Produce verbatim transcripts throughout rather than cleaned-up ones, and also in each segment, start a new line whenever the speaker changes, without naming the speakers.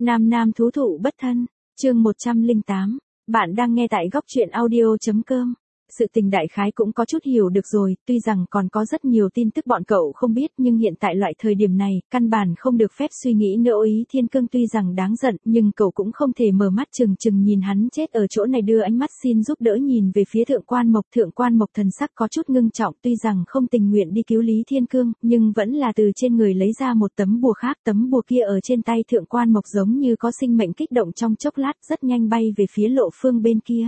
Nam nam thú thụ bất thân, chương một trăm lẻ tám, bạn đang nghe tại góc truyện audio.com. Sự tình đại khái cũng có chút hiểu được rồi, tuy rằng còn có rất nhiều tin tức bọn cậu không biết nhưng hiện tại loại thời điểm này, căn bản không được phép suy nghĩ nữa. Ý Thiên Cương tuy rằng đáng giận nhưng cậu cũng không thể mở mắt chừng chừng nhìn hắn chết ở chỗ này, đưa ánh mắt xin giúp đỡ nhìn về phía Thượng Quan Mộc. Thượng Quan Mộc thần sắc có chút ngưng trọng, tuy rằng không tình nguyện đi cứu Lý Thiên Cương, nhưng vẫn là từ trên người lấy ra một tấm bùa khác. Tấm bùa kia ở trên tay Thượng Quan Mộc giống như có sinh mệnh kích động, trong chốc lát rất nhanh bay về phía Lộ Phương bên kia.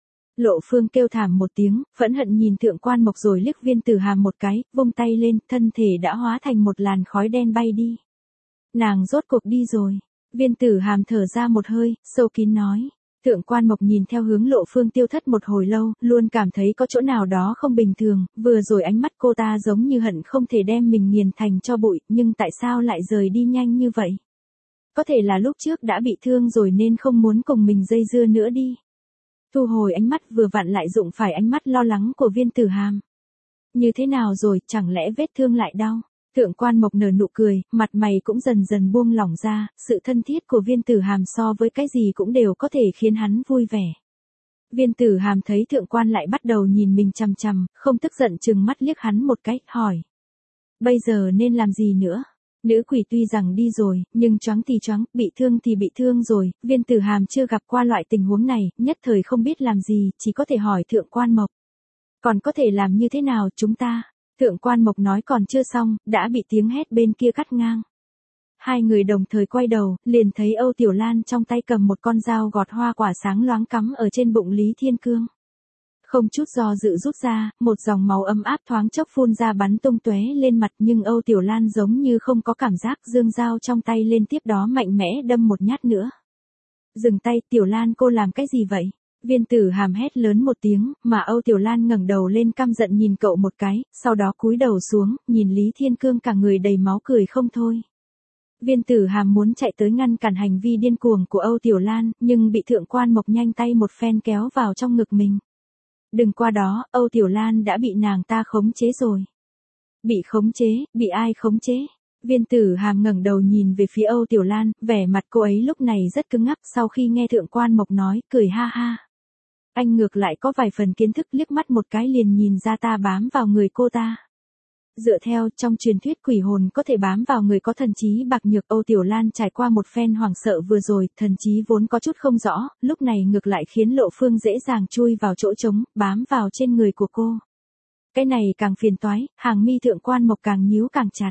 Lộ Phương kêu thảm một tiếng, phẫn hận nhìn Thượng Quan Mộc rồi liếc Viên Tử Hàm một cái, vung tay lên, thân thể đã hóa thành một làn khói đen bay đi. Nàng rốt cuộc đi rồi. Viên Tử Hàm thở ra một hơi, sâu kín nói. Thượng Quan Mộc nhìn theo hướng Lộ Phương tiêu thất một hồi lâu, luôn cảm thấy có chỗ nào đó không bình thường, vừa rồi ánh mắt cô ta giống như hận không thể đem mình nghiền thành tro bụi, nhưng tại sao lại rời đi nhanh như vậy? Có thể là lúc trước đã bị thương rồi nên không muốn cùng mình dây dưa nữa đi. Thu hồi ánh mắt vừa vặn lại dụng phải ánh mắt lo lắng của Viên Tử Hàm. Như thế nào rồi, chẳng lẽ vết thương lại đau? Thượng Quan Mộc nở nụ cười, mặt mày cũng dần dần buông lỏng ra, sự thân thiết của Viên Tử Hàm so với cái gì cũng đều có thể khiến hắn vui vẻ. Viên Tử Hàm thấy Thượng Quan lại bắt đầu nhìn mình chằm chằm, không tức giận chừng mắt liếc hắn một cái, hỏi. Bây giờ nên làm gì nữa? Nữ quỷ tuy rằng đi rồi, nhưng choáng thì choáng, bị thương thì bị thương rồi. Viên Tử Hàm chưa gặp qua loại tình huống này, nhất thời không biết làm gì, chỉ có thể hỏi Thượng Quan Mộc. Còn có thể làm như thế nào chúng ta? Thượng Quan Mộc nói còn chưa xong, đã bị tiếng hét bên kia cắt ngang. Hai người đồng thời quay đầu, liền thấy Âu Tiểu Lan trong tay cầm một con dao gọt hoa quả sáng loáng cắm ở trên bụng Lý Thiên Cương. Không chút do dự rút ra, một dòng máu ấm áp thoáng chốc phun ra bắn tung tóe lên mặt, nhưng Âu Tiểu Lan giống như không có cảm giác, giương dao trong tay lên, tiếp đó mạnh mẽ đâm một nhát nữa. Dừng tay, Tiểu Lan cô làm cái gì vậy? Viên Tử Hàm hét lớn một tiếng, mà Âu Tiểu Lan ngẩng đầu lên căm giận nhìn cậu một cái, sau đó cúi đầu xuống, nhìn Lý Thiên Cương cả người đầy máu cười không thôi. Viên Tử Hàm muốn chạy tới ngăn cản hành vi điên cuồng của Âu Tiểu Lan, nhưng bị Thượng Quan Mộc nhanh tay một phen kéo vào trong ngực mình. Đừng qua đó, Âu Tiểu Lan đã bị nàng ta khống chế rồi. Bị khống chế, bị ai khống chế? Viên Tử Hàm ngẩng đầu nhìn về phía Âu Tiểu Lan, vẻ mặt cô ấy lúc này rất cứng ngắc, sau khi nghe Thượng Quan Mộc nói, cười ha ha. Anh ngược lại có vài phần kiến thức, liếc mắt một cái liền nhìn ra ta bám vào người cô ta. Dựa theo, trong truyền thuyết quỷ hồn có thể bám vào người có thần trí bạc nhược. Âu Tiểu Lan trải qua một phen hoảng sợ vừa rồi, thần trí vốn có chút không rõ, lúc này ngược lại khiến Lộ Phương dễ dàng chui vào chỗ trống, bám vào trên người của cô. Cái này càng phiền toái, hàng mi Thượng Quan Mộc càng nhíu càng chặt.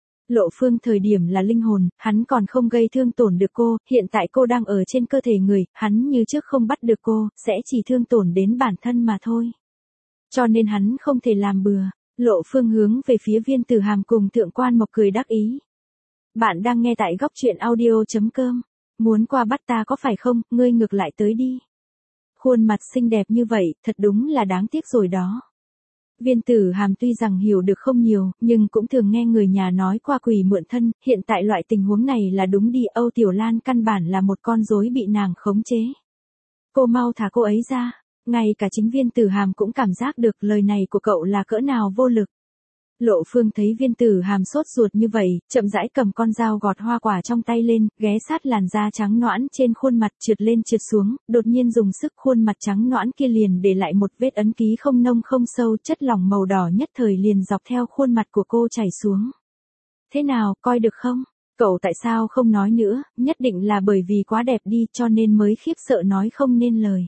Lộ Phương thời điểm là linh hồn, hắn còn không gây thương tổn được cô, hiện tại cô đang ở trên cơ thể người, hắn như trước không bắt được cô, sẽ chỉ thương tổn đến bản thân mà thôi. Cho nên hắn không thể làm bừa. Lộ Phương hướng về phía Viên Tử Hàm cùng Thượng Quan Mộc cười đắc ý. Bạn đang nghe tại góc truyện audio.com. Muốn qua bắt ta có phải không, ngươi ngược lại tới đi. Khuôn mặt xinh đẹp như vậy, thật đúng là đáng tiếc rồi đó. Viên Tử Hàm tuy rằng hiểu được không nhiều, nhưng cũng thường nghe người nhà nói qua quỷ mượn thân, hiện tại loại tình huống này là đúng đi. Âu Tiểu Lan căn bản là một con rối bị nàng khống chế. Cô mau thả cô ấy ra. Ngay cả chính Viên Tử Hàm cũng cảm giác được lời này của cậu là cỡ nào vô lực. Lộ Phương thấy Viên Tử Hàm sốt ruột như vậy, chậm rãi cầm con dao gọt hoa quả trong tay lên, ghé sát làn da trắng nõn trên khuôn mặt, trượt lên trượt xuống, đột nhiên dùng sức, khuôn mặt trắng nõn kia liền để lại một vết ấn ký không nông không sâu, chất lỏng màu đỏ nhất thời liền dọc theo khuôn mặt của cô chảy xuống. Thế nào, coi được không? Cậu tại sao không nói nữa, nhất định là bởi vì quá đẹp đi cho nên mới khiếp sợ nói không nên lời.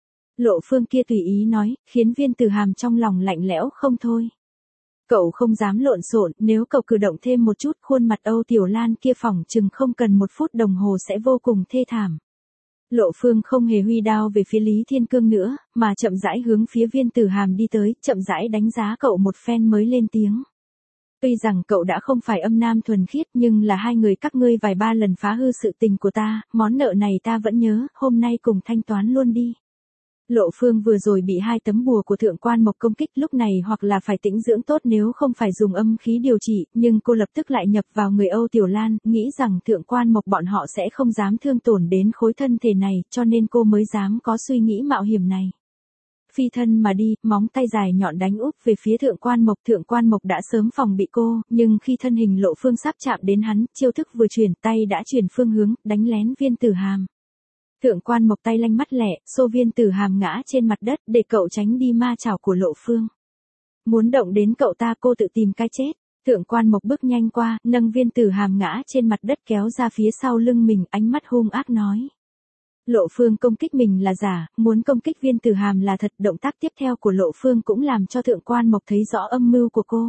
Lộ Phương kia tùy ý nói, khiến Viên Tử Hàm trong lòng lạnh lẽo không thôi. Cậu không dám lộn xộn, nếu cậu cử động thêm một chút, khuôn mặt Âu Tiểu Lan kia phỏng chừng không cần một phút đồng hồ sẽ vô cùng thê thảm. Lộ Phương không hề huy đao về phía Lý Thiên Cương nữa, mà chậm rãi hướng phía Viên Tử Hàm đi tới, chậm rãi đánh giá cậu một phen mới lên tiếng. Tuy rằng cậu đã không phải âm nam thuần khiết, nhưng là hai người các ngươi vài ba lần phá hư sự tình của ta, món nợ này ta vẫn nhớ, hôm nay cùng thanh toán luôn đi. Lộ Phương vừa rồi bị hai tấm bùa của Thượng Quan Mộc công kích, lúc này hoặc là phải tĩnh dưỡng tốt nếu không phải dùng âm khí điều trị, nhưng cô lập tức lại nhập vào người Âu Tiểu Lan, nghĩ rằng Thượng Quan Mộc bọn họ sẽ không dám thương tổn đến khối thân thể này, cho nên cô mới dám có suy nghĩ mạo hiểm này. phi thân mà đi, móng tay dài nhọn đánh úp về phía Thượng Quan Mộc. Thượng Quan Mộc đã sớm phòng bị cô, nhưng khi thân hình Lộ Phương sắp chạm đến hắn, chiêu thức vừa chuyển, tay đã chuyển phương hướng, đánh lén Viên Tử Hàm. Thượng Quan Mộc tay lanh mắt lẹ, xô Viên Tử Hàm ngã trên mặt đất để cậu tránh đi ma chảo của Lộ Phương. Muốn động đến cậu ta cô tự tìm cái chết. Thượng Quan Mộc bước nhanh qua, nâng Viên Tử Hàm ngã trên mặt đất kéo ra phía sau lưng mình, ánh mắt hung ác nói. Lộ Phương công kích mình là giả, muốn công kích Viên Tử Hàm là thật. Động tác tiếp theo của Lộ Phương cũng làm cho Thượng Quan Mộc thấy rõ âm mưu của cô.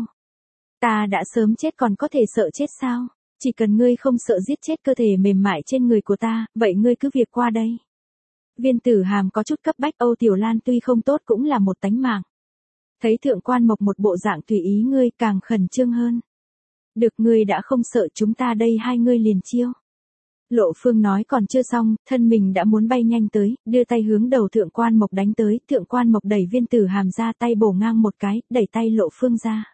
Ta đã sớm chết còn có thể sợ chết sao? Chỉ cần ngươi không sợ giết chết cơ thể mềm mại trên người của ta, vậy ngươi cứ việc qua đây. Viên Tử Hàm có chút cấp bách, Âu Tiểu Lan tuy không tốt cũng là một tánh mạng. Thấy Thượng Quan Mộc một bộ dạng tùy ý ngươi càng khẩn trương hơn. Được, ngươi đã không sợ, chúng ta đây hai ngươi liền chiêu. Lộ Phương nói còn chưa xong, thân mình đã muốn bay nhanh tới, đưa tay hướng đầu Thượng Quan Mộc đánh tới. Thượng Quan Mộc đẩy Viên Tử Hàm ra, tay bổ ngang một cái, đẩy tay Lộ Phương ra.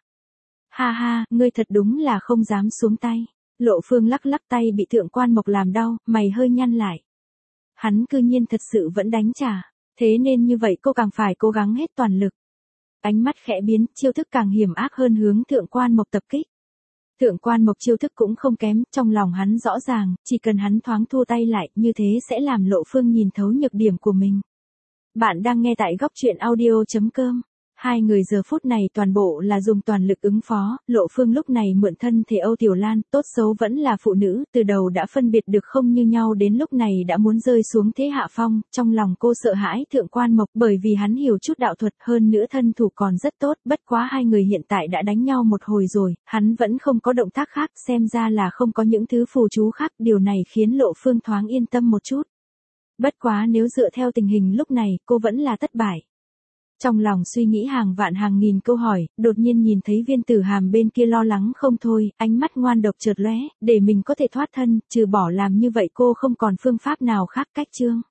Ha ha, ngươi thật đúng là không dám xuống tay. Lộ Phương lắc lắc tay bị Thượng Quan Mộc làm đau, mày hơi nhăn lại. Hắn cư nhiên thật sự vẫn đánh trả, thế nên như vậy cô càng phải cố gắng hết toàn lực. Ánh mắt khẽ biến, chiêu thức càng hiểm ác hơn hướng Thượng Quan Mộc tập kích. Thượng Quan Mộc chiêu thức cũng không kém, trong lòng hắn rõ ràng, chỉ cần hắn thoáng thua tay lại, như thế sẽ làm Lộ Phương nhìn thấu nhược điểm của mình. Bạn đang nghe tại góc truyện audio chấm com. Hai người giờ phút này toàn bộ là dùng toàn lực ứng phó. Lộ Phương lúc này mượn thân thể Âu Tiểu Lan, tốt xấu vẫn là phụ nữ, từ đầu đã phân biệt được không như nhau, đến lúc này đã muốn rơi xuống thế hạ phong. Trong lòng cô sợ hãi Thượng Quan Mộc, bởi vì hắn hiểu chút đạo thuật, hơn nữa thân thủ còn rất tốt. Bất quá hai người hiện tại đã đánh nhau một hồi rồi, hắn vẫn không có động tác khác, xem ra là không có những thứ phù chú khác. Điều này khiến Lộ Phương thoáng yên tâm một chút. Bất quá nếu dựa theo tình hình lúc này, cô vẫn là thất bại. Trong lòng suy nghĩ hàng vạn hàng nghìn câu hỏi, đột nhiên nhìn thấy Viên Tử Hàm bên kia lo lắng không thôi, ánh mắt ngoan độc chợt lóe, để mình có thể thoát thân, trừ bỏ làm như vậy cô không còn phương pháp nào khác. Cách chương